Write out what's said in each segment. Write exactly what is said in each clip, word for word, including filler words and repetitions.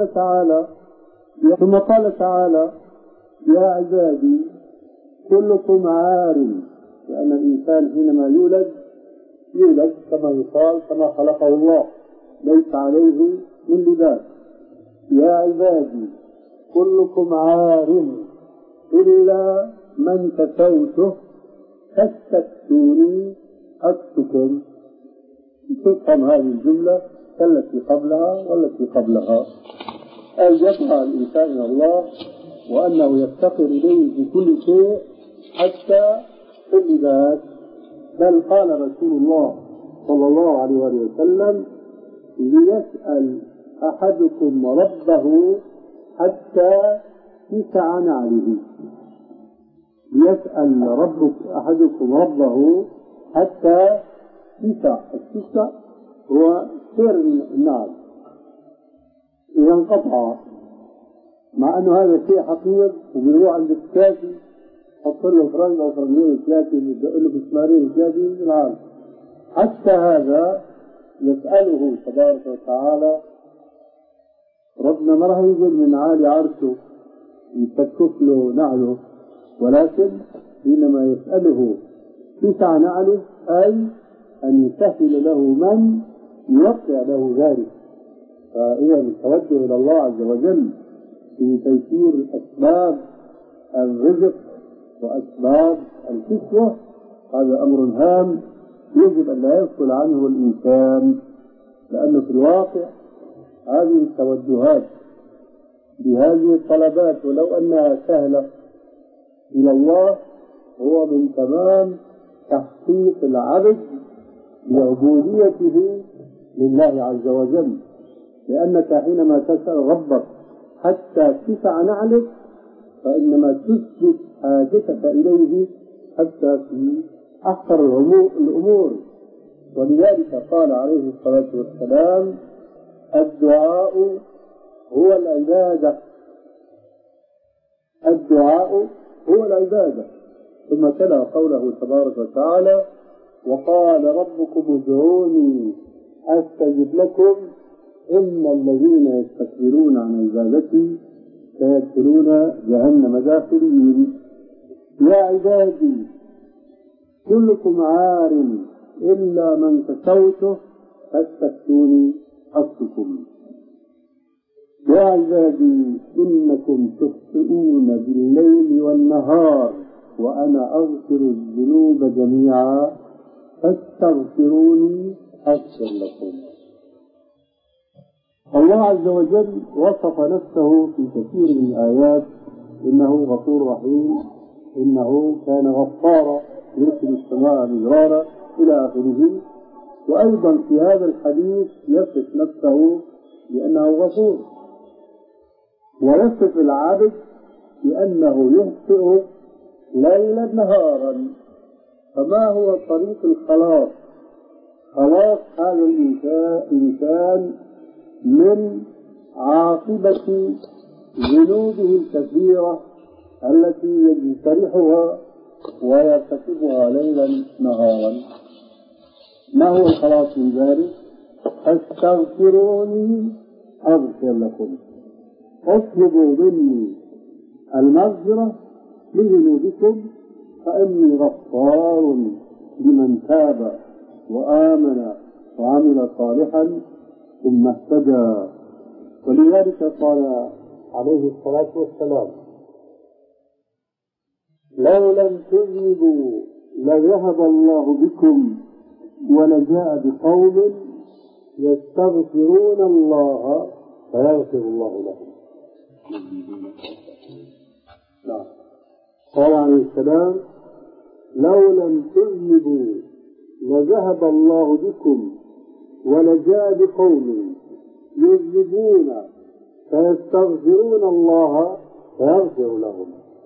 تعالى ثم قال تعالى: يا عبادي كلكم عار، لأن الإنسان حينما يولد يولد كما يقال كما خلقه الله، ليس عليه من لباس. يا عبادي كلكم عار إلا من كسوته فاستكسوني أكسكم. تفهم هذه الجملة كالتي قبلها والتي قبلها، أي يطمع الإنسان إلى الله وأنه يفتقر إليه في كل شيء حتى في اللباس. بل قال رسول الله صلى الله عليه وسلم: ليسأل أحدكم ربه حتى تسع نعله. ليسأل ربك أحدكم ربه حتى تسع. التسع هو سير النعل إذا انقطع، مع أنه هذا شيء حقير وبيروح عند الكافي حط له فرنج أو فرنجين الكافي يدق له بسمارين الكافي من العالم. حتى هذا يسأله تبارك وتعالى. ربنا ما راح ينزل من عالي عرشه يتكف له نعله، ولكن حينما يسأله تسع نعله أي أن يسهل له من يوقع له ذلك. فهي التوجه إلى الله عز وجل في تيسير أسباب الرزق وأسباب الكسوة. هذا أمر هام يجب أن لا يغفل عنه الإنسان، لأنه في الواقع هذه التوجهات بهذه الطلبات ولو أنها سهلة إلى الله هو من تمام تحقيق العبد بعبوديته لله عز وجل. لأنك حينما تسأل ربك حتى تسع نعلك فإنما تثبت حاجتك إليه حتى في أحقر الأمور. ولذلك قال عليه الصلاة والسلام: الدعاء هو العبادة. الدعاء هو العبادة. ثم تلا قوله تبارك وتعالى: وقال ربكم ادعوني أستجب لكم إن الذين يستكبرون عن عبادتي سيدخلون جهنم داخلين. يا عبادي كلكم عار إلا من كسوته فاستكسوني أكسكم. يا عبادي إنكم تخطئون بالليل والنهار وأنا أغفر الذنوب جميعا فاستغفروني أغفر لكم. الله عز وجل وصف نفسه في كثير من الآيات إنه غفور رحيم، إنه كان غفارا يرسل السماء مدرارا إلى آخره. وأيضا في هذا الحديث يصف نفسه بأنه غفور، ويصف العبد بأنه يخطئ ليلا نهارا. فما هو طريق الخلاص؟ خلاص هذا الإنسان من عاقبة ذنوبه الكثيرة التي يجترحها ويرتكبها ليلا نهارا. ما هو الخلاص من ذلك؟ فاستغفروني أغفر لكم. اطلبوا مني المغفرة لذنوبكم فإني غفار لمن تاب وآمن وعمل صالحا ثم اهتدى. ولذلك قال عليه الصلاة والسلام: لو لم تذنبوا لذهب الله بكم ولجاء بقوم يستغفرون الله فيغفر الله لهم. لا. قال عليه السلام: لو لم تذنبوا لذهب الله بكم ولجاء بقوم يذنبون فيستغفرون الله فيغفر لهم.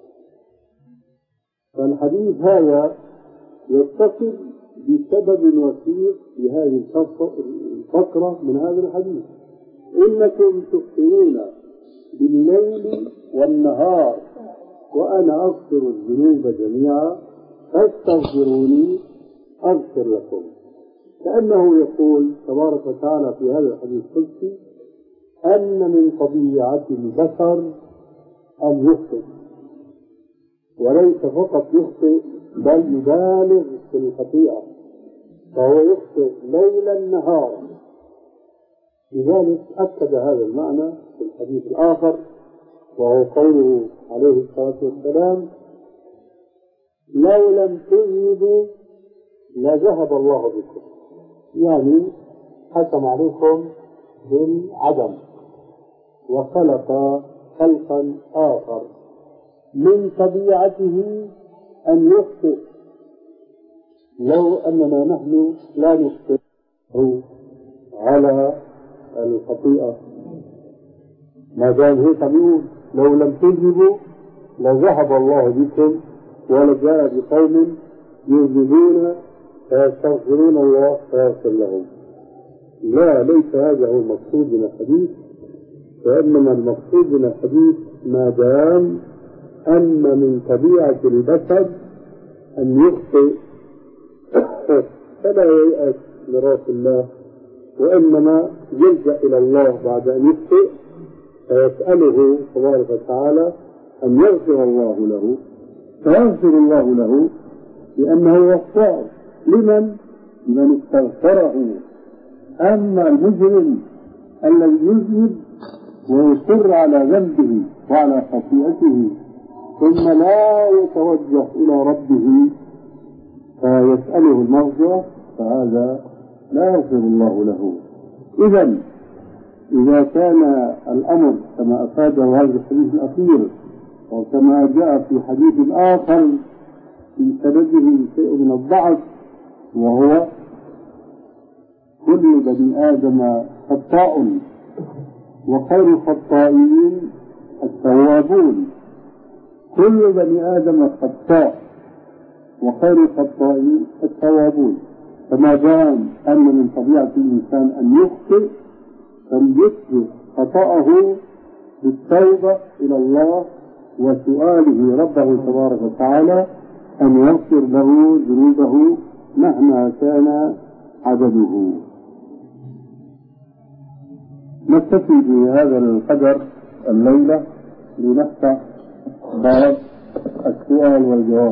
فالحديث هذا يتصل بسبب وثيق في هذه الفقرة من هذا الحديث: إنكم تخطئون بالليل والنهار وأنا أغفر الذنوب جميعا فاستغفروني أغفر لكم. كأنه يقول تبارك وتعالى في هذا الحديث القدسي: أن من طبيعة البشر أن يخطئ، وليس فقط يخطئ بل يبالغ في الخطيئة، فهو يخطئ ليلا نهارا. لذلك أكد هذا المعنى في الحديث الآخر، وهو قوله عليه الصلاة والسلام: لو لم تذنبوا لذهب الله بكم، يعني حكم عليكم بالعدم وخلق خلقا آخر من طبيعته أن يخطئ، لو أننا نحن لا نخطئ على الخطيئة. ما دام هيك يقول لو لم تذنبوا لذهب الله بكم ولجاء بقوم يذنبون فيستغفرون الله فيغفر لهم. لا، ليس هذا هو المقصود من الحديث، وإنما المقصود من الحديث ما دام أن من طبيعة البشر أن يخطئ فلا ييأس من رحمة الله، وإنما يلجأ إلى الله بعد أن يخطئ فيسأله تبارك وتعالى أن يغفر الله له، فيغفر الله له لأنه غفار لمن؟ لمن استغفره. أما المجرم الذي يذنب ويصر على ذنبه وعلى خطيئته ثم لا يتوجه إلى ربه فيسأله المغفرة، فهذا لا يغفر الله له. إذن إذا كان الأمر كما أفاده هذا الحديث الأخير وكما جاء في حديث آخر في سنده شيء من الضعف، وهو كل بني آدم خطاء وخير الخطائين التوابون، كل بني آدم خطاء وخير الخطائين التوابون. فما دام أن من طبيعة الإنسان أن يخطئ فليثبت خطأه بالتوبة إلى الله وسؤاله ربه تبارك وتعالى أن يغفر له ذنوبه مهما كان عدده. نكتفي بهذا القدر الليلة لنفتح باب السؤال والجواب.